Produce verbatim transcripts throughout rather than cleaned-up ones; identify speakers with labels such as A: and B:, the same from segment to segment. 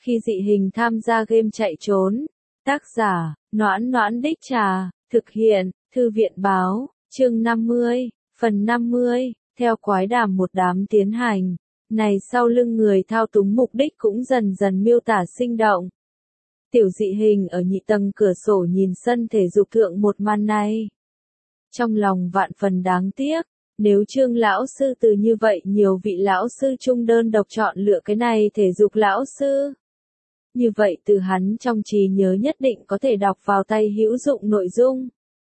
A: Khi dị hình tham gia game chạy trốn. Tác giả, Noãn Noãn Đích Trà, thực hiện, Thư viện Báo, chương năm mươi, phần năm mươi, theo quái đàm một đám tiến hành. Này sau lưng người thao túng mục đích cũng dần dần miêu tả sinh động. Tiểu dị hình ở nhị tầng cửa sổ nhìn sân thể dục thượng một màn này. Trong lòng vạn phần đáng tiếc, nếu Trương lão sư từ như vậy nhiều vị lão sư chung đơn độc chọn lựa cái này thể dục lão sư. Như vậy từ hắn trong trí nhớ nhất định có thể đọc vào tay hữu dụng nội dung.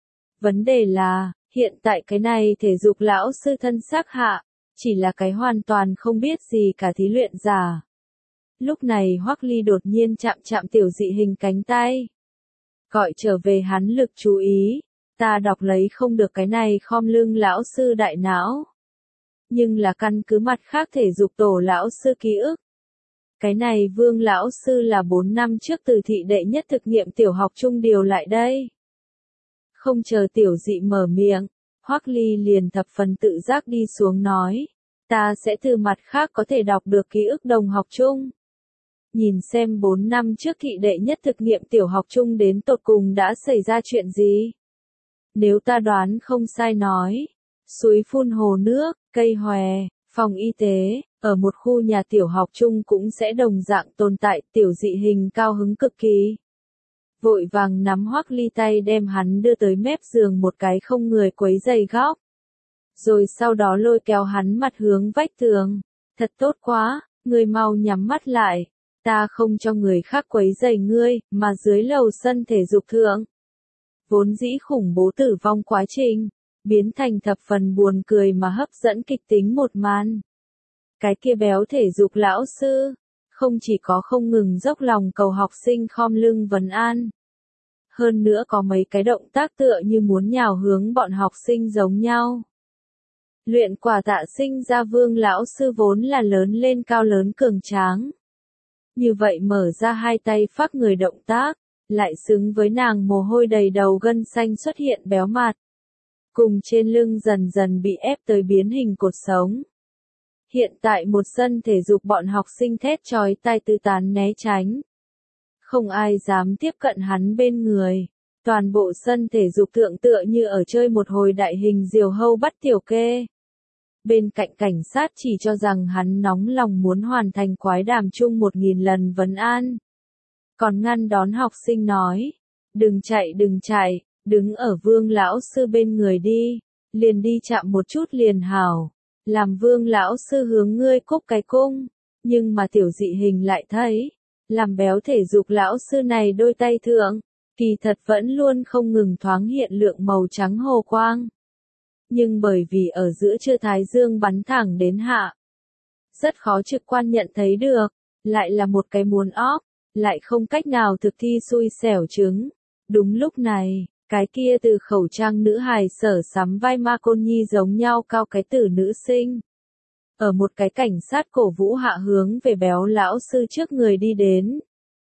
A: Vấn đề là, hiện tại cái này thể dục lão sư thân xác hạ, chỉ là cái hoàn toàn không biết gì cả thí luyện giả. Lúc này Hoắc Ly đột nhiên chạm chạm tiểu dị hình cánh tay. Gọi trở về hắn lực chú ý, ta đọc lấy không được cái này khom lưng lão sư đại não. Nhưng là căn cứ mặt khác thể dục tổ lão sư ký ức. Cái này Vương lão sư là bốn năm trước từ thị đệ nhất thực nghiệm tiểu học trung điều lại đây. Không chờ tiểu dị mở miệng, Hoắc Ly liền thập phần tự giác đi xuống nói, ta sẽ từ mặt khác có thể đọc được ký ức đồng học chung. Nhìn xem bốn năm trước thị đệ nhất thực nghiệm tiểu học chung đến tột cùng đã xảy ra chuyện gì. Nếu ta đoán không sai nói, suối phun hồ nước, cây hòe, phòng y tế, ở một khu nhà tiểu học chung cũng sẽ đồng dạng tồn tại. Tiểu dị hình cao hứng cực kỳ. Vội vàng nắm Hoắc Ly tay đem hắn đưa tới mép giường một cái không người quấy rầy góc. Rồi sau đó lôi kéo hắn mặt hướng vách tường. Thật tốt quá, ngươi mau nhắm mắt lại. Ta không cho người khác quấy rầy ngươi, mà dưới lầu sân thể dục thượng. Vốn dĩ khủng bố tử vong quá trình, biến thành thập phần buồn cười mà hấp dẫn kịch tính một màn. Cái kia béo thể dục lão sư, không chỉ có không ngừng dốc lòng cầu học sinh khom lưng vấn an. Hơn nữa có mấy cái động tác tựa như muốn nhào hướng bọn học sinh giống nhau. Luyện quả tạ sinh ra Vương lão sư vốn là lớn lên cao lớn cường tráng. Như vậy mở ra hai tay phác người động tác, lại xứng với nàng mồ hôi đầy đầu gân xanh xuất hiện béo mặt. Cùng trên lưng dần dần bị ép tới biến hình cột sống. Hiện tại một sân thể dục bọn học sinh thét chói tai tứ tán né tránh. Không ai dám tiếp cận hắn bên người. Toàn bộ sân thể dục thượng tựa như ở chơi một hồi đại hình diều hâu bắt tiểu kê. Bên cạnh cảnh sát chỉ cho rằng hắn nóng lòng muốn hoàn thành quái đàm chung một nghìn lần vấn an. Còn ngăn đón học sinh nói, đừng chạy đừng chạy, đứng ở Vương lão sư bên người đi, liền đi chạm một chút liền hảo. Làm Vương lão sư hướng ngươi cúc cái cung, nhưng mà tiểu dị hình lại thấy, làm béo thể dục lão sư này đôi tay thượng, kỳ thật vẫn luôn không ngừng thoáng hiện lượng màu trắng hồ quang. Nhưng bởi vì ở giữa trưa thái dương bắn thẳng đến hạ, rất khó trực quan nhận thấy được, lại là một cái muốn óp, lại không cách nào thực thi xui xẻo chứng. Đúng lúc này, cái kia từ khẩu trang nữ hài sở sắm vai Ma Côn Nhi giống nhau cao cái tử nữ sinh. Ở một cái cảnh sát cổ vũ hạ hướng về béo lão sư trước người đi đến.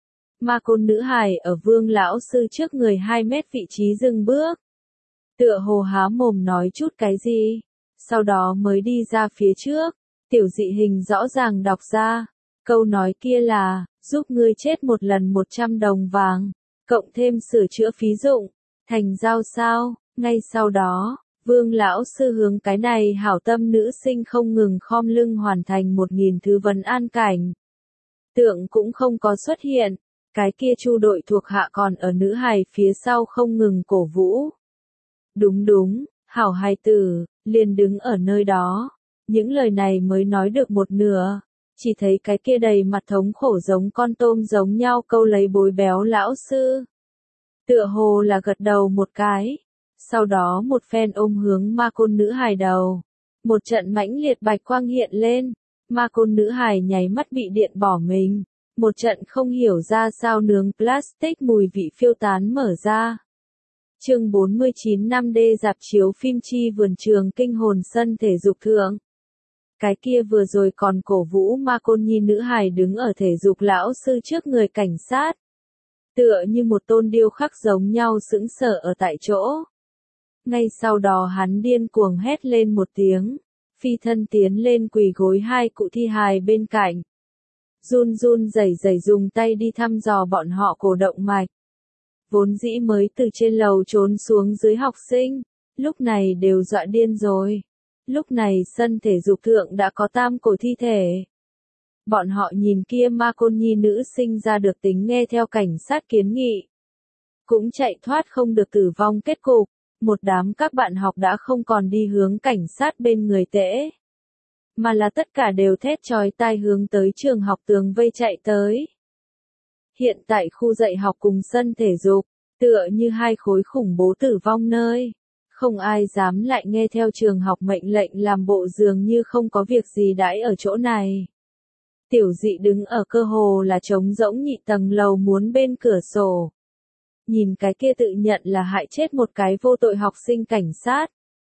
A: Ma Côn nữ hài ở Vương lão sư trước người hai mét vị trí dừng bước. Tựa hồ há mồm nói chút cái gì, sau đó mới đi ra phía trước. Tiểu dị hình rõ ràng đọc ra, câu nói kia là, giúp ngươi chết một lần một trăm đồng vàng, cộng thêm sửa chữa phí dụng, thành giao sao. Ngay sau đó, Vương lão sư hướng cái này hảo tâm nữ sinh không ngừng khom lưng hoàn thành một nghìn thứ vấn an cảnh. Tượng cũng không có xuất hiện, cái kia chu đội thuộc hạ còn ở nữ hài phía sau không ngừng cổ vũ. Đúng đúng, hảo hài tử, liền đứng ở nơi đó. Những lời này mới nói được một nửa, chỉ thấy cái kia đầy mặt thống khổ giống con tôm giống nhau câu lấy bối béo lão sư. Tựa hồ là gật đầu một cái, sau đó một phen ôm hướng Ma Côn nữ hài đầu. Một trận mãnh liệt bạch quang hiện lên, Ma Côn nữ hài nháy mắt bị điện bỏ mình. Một trận không hiểu ra sao nướng plastic mùi vị phiêu tán mở ra. Chương bốn mươi chín năm D dạp chiếu phim chi vườn trường kinh hồn sân thể dục thượng. Cái kia vừa rồi còn cổ vũ Ma Côn Nhi nữ hài đứng ở thể dục lão sư trước người cảnh sát. Tựa như một tôn điêu khắc giống nhau sững sờ ở tại chỗ. Ngay sau đó hắn điên cuồng hét lên một tiếng, phi thân tiến lên quỳ gối hai cụ thi hài bên cạnh. run run rẩy rẩy dùng tay đi thăm dò bọn họ cổ động mạch. Vốn dĩ mới từ trên lầu trốn xuống dưới học sinh, lúc này đều dọa điên rồi. Lúc này sân thể dục thượng đã có tam cổ thi thể. Bọn họ nhìn kia ma côn nhi nữ sinh ra được tính nghe theo cảnh sát kiến nghị. Cũng chạy thoát không được tử vong kết cục, một đám các bạn học đã không còn đi hướng cảnh sát bên người tễ. Mà là tất cả đều thét chói tai hướng tới trường học tường vây chạy tới. Hiện tại khu dạy học cùng sân thể dục, tựa như hai khối khủng bố tử vong nơi. Không ai dám lại nghe theo trường học mệnh lệnh làm bộ dường như không có việc gì đãi ở chỗ này. Tiểu dị đứng ở cơ hồ là trống rỗng nhị tầng lầu muốn bên cửa sổ. Nhìn cái kia tự nhận là hại chết một cái vô tội học sinh cảnh sát.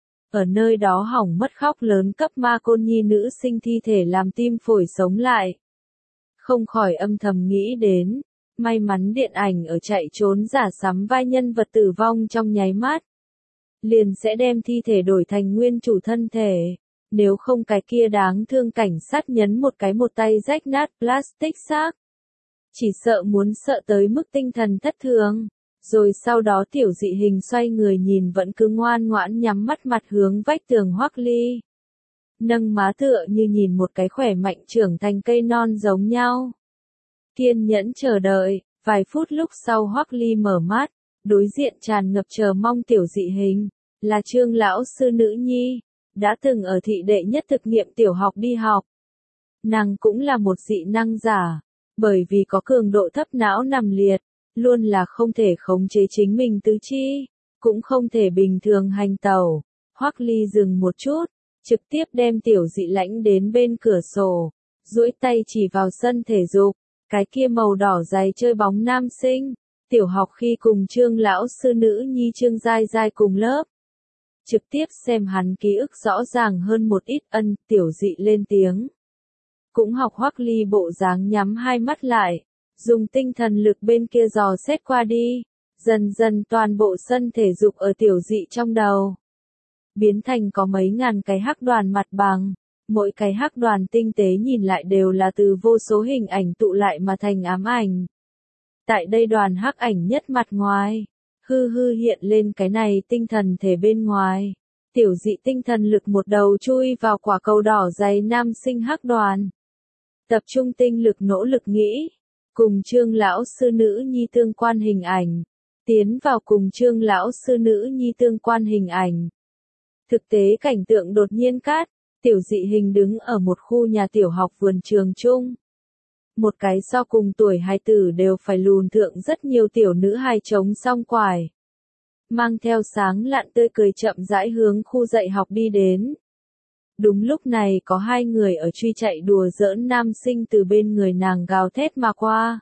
A: Ở nơi đó hỏng mất khóc lớn cấp ma côn nhi nữ sinh thi thể làm tim phổi sống lại. Không khỏi âm thầm nghĩ đến, may mắn điện ảnh ở chạy trốn giả sắm vai nhân vật tử vong trong nháy mắt. Liền sẽ đem thi thể đổi thành nguyên chủ thân thể. Nếu không cái kia đáng thương cảnh sát nhấn một cái một tay rách nát plastic xác. Chỉ sợ muốn sợ tới mức tinh thần thất thường. Rồi sau đó tiểu dị hình xoay người nhìn vẫn cứ ngoan ngoãn nhắm mắt mặt hướng vách tường Hoắc Ly. Nâng má tựa như nhìn một cái khỏe mạnh trưởng thành cây non giống nhau. Kiên nhẫn chờ đợi, vài phút lúc sau Hoắc Ly mở mắt, đối diện tràn ngập chờ mong tiểu dị hình, là Trương lão sư nữ nhi, đã từng ở thị đệ nhất thực nghiệm tiểu học đi học. Nàng cũng là một dị năng giả, bởi vì có cường độ thấp não nằm liệt. Luôn là không thể khống chế chính mình tứ chi, cũng không thể bình thường hành tẩu. Hoắc Ly dừng một chút, trực tiếp đem tiểu dị lãnh đến bên cửa sổ, duỗi tay chỉ vào sân thể dục, cái kia màu đỏ giày chơi bóng nam sinh, tiểu học khi cùng Trương lão sư nữ nhi Trương Giai Giai cùng lớp. Trực tiếp xem hắn ký ức rõ ràng hơn một ít ân, tiểu dị lên tiếng. Cũng học Hoắc Ly bộ dáng nhắm hai mắt lại. Dùng tinh thần lực bên kia dò xét qua đi, dần dần toàn bộ sân thể dục ở tiểu dị trong đầu. Biến thành có mấy ngàn cái hắc đoàn mặt bằng, mỗi cái hắc đoàn tinh tế nhìn lại đều là từ vô số hình ảnh tụ lại mà thành ám ảnh. Tại đây đoàn hắc ảnh nhất mặt ngoài, hư hư hiện lên cái này tinh thần thể bên ngoài. Tiểu dị tinh thần lực một đầu chui vào quả cầu đỏ dày nam sinh hắc đoàn. Tập trung tinh lực nỗ lực nghĩ. Cùng Trương lão sư nữ nhi tương quan hình ảnh, tiến vào cùng Trương lão sư nữ nhi tương quan hình ảnh. Thực tế cảnh tượng đột nhiên cắt, tiểu dị hình đứng ở một khu nhà tiểu học vườn trường chung. Một cái so cùng tuổi hài tử đều phải lùn thượng rất nhiều tiểu nữ hài trống song quải. Mang theo sáng lạn tươi cười chậm rãi hướng khu dạy học đi đến. Đúng lúc này có hai người ở truy chạy đùa giỡn nam sinh từ bên người nàng gào thét mà qua.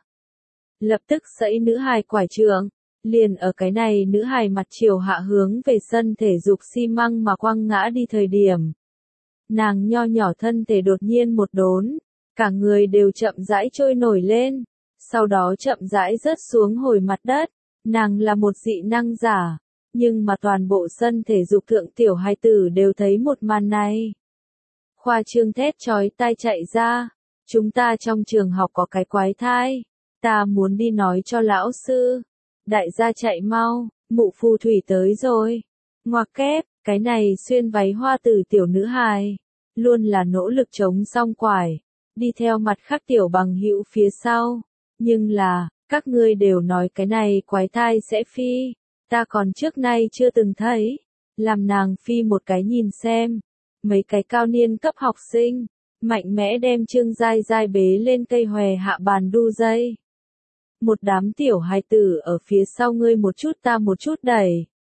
A: Lập tức sẫy nữ hài quải trượng, liền ở cái này nữ hài mặt chiều hạ hướng về sân thể dục xi măng mà quăng ngã đi thời điểm. Nàng nho nhỏ thân thể đột nhiên một đốn, cả người đều chậm rãi trôi nổi lên, sau đó chậm rãi rớt xuống hồi mặt đất. Nàng là một dị năng giả, nhưng mà toàn bộ sân thể dục thượng tiểu hài tử đều thấy một màn này. Khoa trương thét chói tai chạy ra, chúng ta trong trường học có cái quái thai, ta muốn đi nói cho lão sư. Đại gia chạy mau, mụ phù thủy tới rồi. Ngoặc kép, cái này xuyên váy hoa tử tiểu nữ hài, luôn là nỗ lực chống song quải, đi theo mặt khác tiểu bằng hữu phía sau. Nhưng là, các ngươi đều nói cái này quái thai sẽ phi, ta còn trước nay chưa từng thấy, làm nàng phi một cái nhìn xem. Mấy cái cao niên cấp học sinh, mạnh mẽ đem Trương Giai Giai bế lên cây hòe hạ bàn đu dây. Một đám tiểu hài tử ở phía sau ngươi một chút ta một chút đẩy.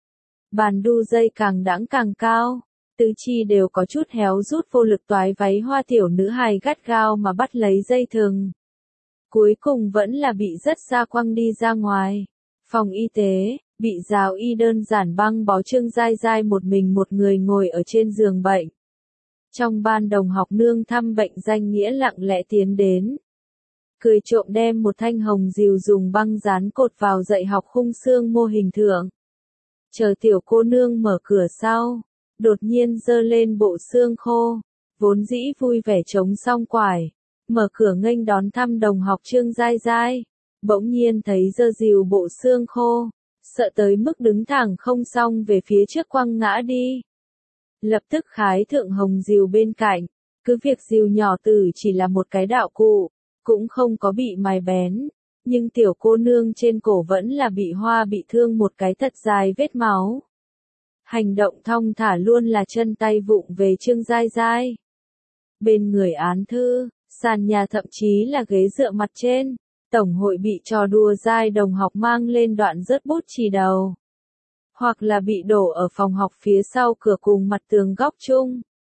A: Bàn đu dây càng đãng càng cao, tứ chi đều có chút héo rút vô lực toái váy hoa tiểu nữ hài gắt gao mà bắt lấy dây thừng. Cuối cùng vẫn là bị rất xa quăng đi ra ngoài. Phòng y tế, bị giáo y đơn giản băng bó Trương Giai Giai một mình một người ngồi ở trên giường bệnh. Trong ban đồng học nương thăm bệnh danh nghĩa lặng lẽ tiến đến. Cười trộm đem một thanh hồng dìu dùng băng dán cột vào dạy học khung xương mô hình thượng. Chờ tiểu cô nương mở cửa sau, đột nhiên giơ lên bộ xương khô, vốn dĩ vui vẻ chống song quải, mở cửa nghênh đón thăm đồng học Trương Giai Giai. Bỗng nhiên thấy dơ dìu bộ xương khô, sợ tới mức đứng thẳng không xong về phía trước quăng ngã đi. Lập tức khái thượng hồng dìu bên cạnh, cứ việc dìu nhỏ tử chỉ là một cái đạo cụ, cũng không có bị mài bén, nhưng tiểu cô nương trên cổ vẫn là bị hoa bị thương một cái thật dài vết máu. Hành động thong thả luôn là chân tay vụng về Trương Giai Giai. Bên người án thư, sàn nhà thậm chí là ghế dựa mặt trên, tổng hội bị trò đùa dai đồng học mang lên đoạn rớt bút chì đầu. Hoặc là bị đổ ở phòng học phía sau cửa cùng mặt tường góc chung.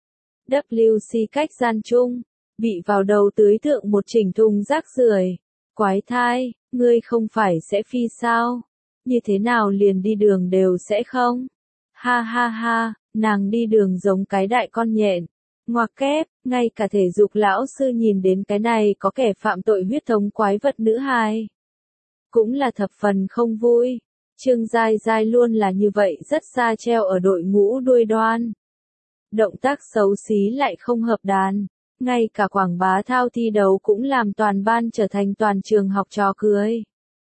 A: vê xê cách gian chung, bị vào đầu tưới thượng một chỉnh thùng rác rưởi. Quái thai, ngươi không phải sẽ phi sao? Như thế nào liền đi đường đều sẽ không? Ha ha ha, nàng đi đường giống cái đại con nhện. Ngoặc kép, ngay cả thể dục lão sư nhìn đến cái này có kẻ phạm tội huyết thống quái vật nữ hài. Cũng là thập phần không vui. Trương Giai Giai luôn là như vậy rất xa treo ở đội ngũ đuôi đoan. Động tác xấu xí lại không hợp đàn. Ngay cả quảng bá thao thi đấu cũng làm toàn ban trở thành toàn trường học trò cười.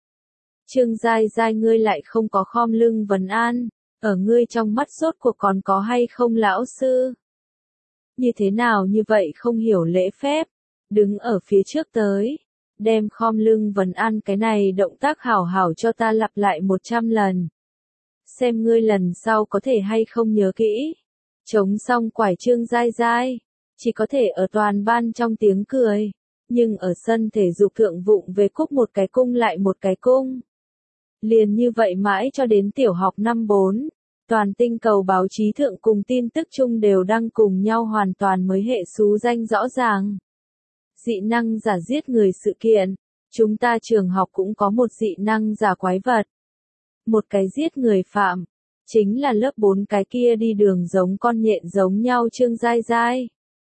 A: Trương Giai Giai ngươi lại không có khom lưng vấn an. Ở ngươi trong mắt rốt cuộc còn có hay không lão sư? Như thế nào như vậy không hiểu lễ phép, đứng ở phía trước tới, đem khom lưng vấn an cái này động tác hảo hảo cho ta lặp lại một trăm lần. Xem ngươi lần sau có thể hay không nhớ kỹ. Chống xong quải Trương Giai Giai, chỉ có thể ở toàn ban trong tiếng cười, nhưng ở sân thể dục thượng vụng về cúc một cái cung lại một cái cung. Liền như vậy mãi cho đến tiểu học năm bốn. Toàn tinh cầu báo chí thượng cùng tin tức chung đều đăng cùng nhau hoàn toàn mới hệ số danh rõ ràng. Dị năng giả giết người sự kiện, chúng ta trường học cũng có một dị năng giả quái vật. Một cái giết người phạm, chính là lớp bốn cái kia đi đường giống con nhện giống nhau Trương Giai Giai.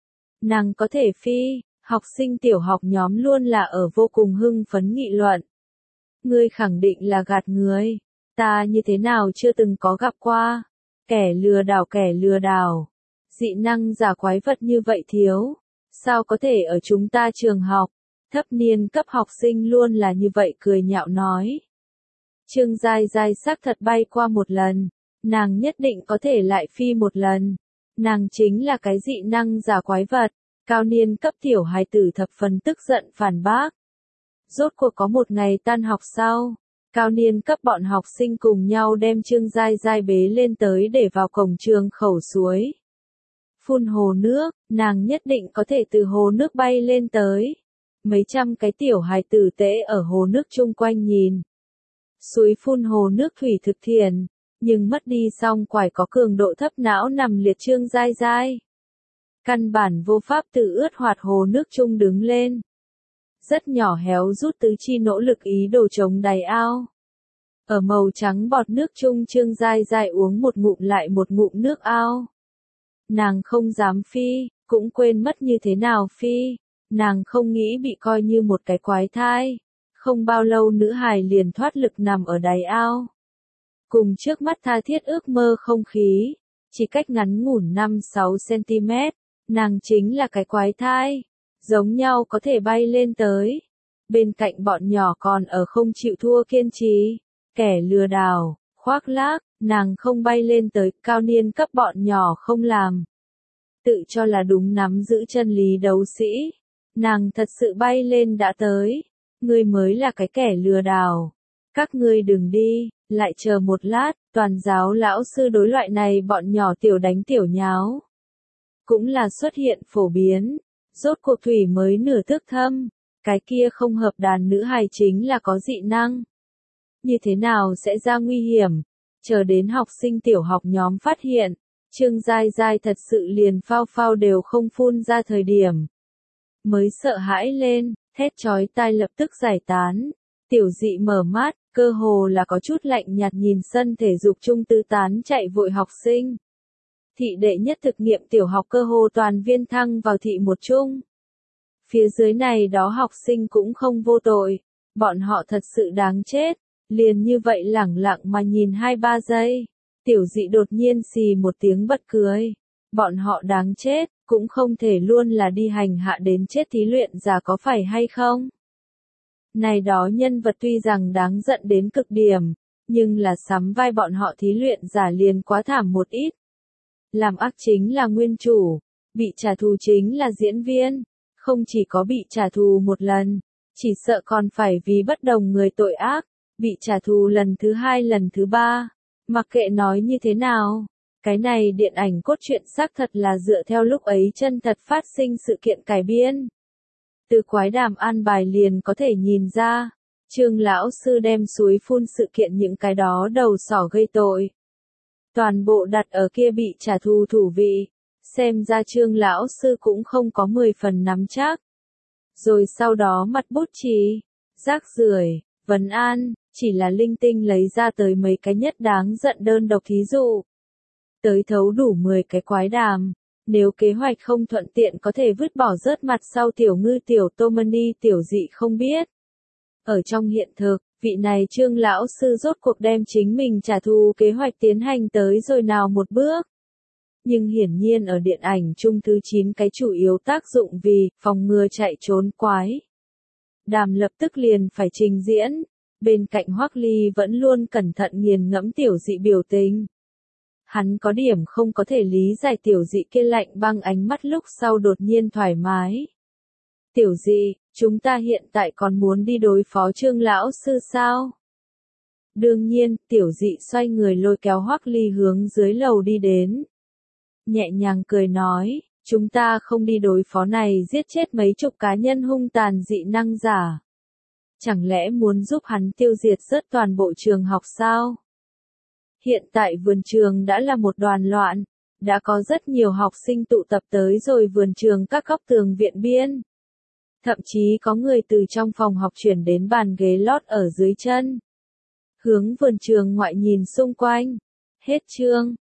A: Nàng có thể phi, học sinh tiểu học nhóm luôn là ở vô cùng hưng phấn nghị luận. Ngươi khẳng định là gạt người. Ta như thế nào chưa từng có gặp qua. Kẻ lừa đảo kẻ lừa đảo. Dị năng giả quái vật như vậy thiếu. Sao có thể ở chúng ta trường học. Thấp niên cấp học sinh luôn là như vậy cười nhạo nói. Trương Giai Giai xác thật bay qua một lần. Nàng nhất định có thể lại phi một lần. Nàng chính là cái dị năng giả quái vật. Cao niên cấp tiểu hài tử thập phần tức giận phản bác. Rốt cuộc có một ngày tan học sau. Cao niên cấp bọn học sinh cùng nhau đem Trương Giai Giai bế lên tới để vào cổng trường khẩu suối. Phun hồ nước, nàng nhất định có thể từ hồ nước bay lên tới. Mấy trăm cái tiểu hài tử tễ ở hồ nước chung quanh nhìn. Suối phun hồ nước thủy thực thiền, nhưng mất đi xong quải có cường độ thấp não nằm liệt Trương Giai Giai. Căn bản vô pháp tự ướt hoạt hồ nước chung đứng lên. Rất nhỏ héo rút tứ chi nỗ lực ý đồ chống đáy ao. Ở màu trắng bọt nước chung Trương Giai Giai uống một ngụm lại một ngụm nước ao. Nàng không dám phi, cũng quên mất như thế nào phi. Nàng không nghĩ bị coi như một cái quái thai. Không bao lâu nữ hài liền thoát lực nằm ở đáy ao. Cùng trước mắt tha thiết ước mơ không khí. Chỉ cách ngắn ngủn năm sáu xăng-ti-mét. Nàng chính là cái quái thai. Giống nhau có thể bay lên tới. Bên cạnh bọn nhỏ còn ở không chịu thua kiên trì. Kẻ lừa đảo, khoác lác, nàng không bay lên tới, cao niên cấp bọn nhỏ không làm. Tự cho là đúng nắm giữ chân lý đấu sĩ. Nàng thật sự bay lên đã tới. Ngươi mới là cái kẻ lừa đảo. Các ngươi đừng đi, lại chờ một lát, toàn giáo lão sư đối loại này bọn nhỏ tiểu đánh tiểu nháo. Cũng là xuất hiện phổ biến. Rốt cuộc thủy mới nửa thước thâm, cái kia không hợp đàn nữ hài chính là có dị năng. Như thế nào sẽ ra nguy hiểm? Chờ đến học sinh tiểu học nhóm phát hiện, Trương Giai Giai thật sự liền phao phao đều không phun ra thời điểm. Mới sợ hãi lên, thét chói tai lập tức giải tán. Tiểu dị mở mắt, cơ hồ là có chút lạnh nhạt nhìn sân thể dục chung tứ tán chạy vội học sinh. Thị đệ nhất thực nghiệm tiểu học cơ hồ toàn viên thăng vào thị một chung. Phía dưới này đó học sinh cũng không vô tội. Bọn họ thật sự đáng chết. Liền như vậy lẳng lặng mà nhìn hai ba giây. Tiểu dị đột nhiên xì một tiếng bật cười. Bọn họ đáng chết, cũng không thể luôn là đi hành hạ đến chết thí luyện giả có phải hay không? Này đó nhân vật tuy rằng đáng giận đến cực điểm, nhưng là sắm vai bọn họ thí luyện giả liền quá thảm một ít. Làm ác chính là nguyên chủ, bị trả thù chính là diễn viên, không chỉ có bị trả thù một lần, chỉ sợ còn phải vì bất đồng người tội ác, bị trả thù lần thứ hai lần thứ ba, mặc kệ nói như thế nào. Cái này điện ảnh cốt truyện xác thật là dựa theo lúc ấy chân thật phát sinh sự kiện cải biên. Từ quái đàm an bài liền có thể nhìn ra, Trương lão sư đem suối phun sự kiện những cái đó đầu sỏ gây tội. Toàn bộ đặt ở kia bị trả thù thủ vị, xem ra Trương lão sư cũng không có mười phần nắm chắc. Rồi sau đó mặt bút chì, rác rưởi, vấn an, chỉ là linh tinh lấy ra tới mấy cái nhất đáng giận đơn độc thí dụ. Tới thấu đủ mười cái quái đàm, nếu kế hoạch không thuận tiện có thể vứt bỏ rớt mặt sau tiểu ngư tiểu Tomani tiểu dị không biết. Ở trong hiện thực, vị này Trương lão sư rốt cuộc đem chính mình trả thù kế hoạch tiến hành tới rồi nào một bước. Nhưng hiển nhiên ở điện ảnh chung thứ chín cái chủ yếu tác dụng vì phòng ngừa chạy trốn quái đàm lập tức liền phải trình diễn, bên cạnh Hoắc Ly vẫn luôn cẩn thận nghiền ngẫm tiểu dị biểu tình. Hắn có điểm không có thể lý giải tiểu dị kia lạnh băng ánh mắt lúc sau đột nhiên thoải mái. Tiểu dị, chúng ta hiện tại còn muốn đi đối phó Trương lão sư sao? Đương nhiên, tiểu dị xoay người lôi kéo Hoắc Ly hướng dưới lầu đi đến. Nhẹ nhàng cười nói, chúng ta không đi đối phó này giết chết mấy chục cá nhân hung tàn dị năng giả. Chẳng lẽ muốn giúp hắn tiêu diệt rớt toàn bộ trường học sao? Hiện tại vườn trường đã là một đoàn loạn, đã có rất nhiều học sinh tụ tập tới rồi vườn trường các góc tường viện biên. Thậm chí có người từ trong phòng học chuyển đến bàn ghế lót ở dưới chân. Hướng vườn trường ngoại nhìn xung quanh. Hết chương.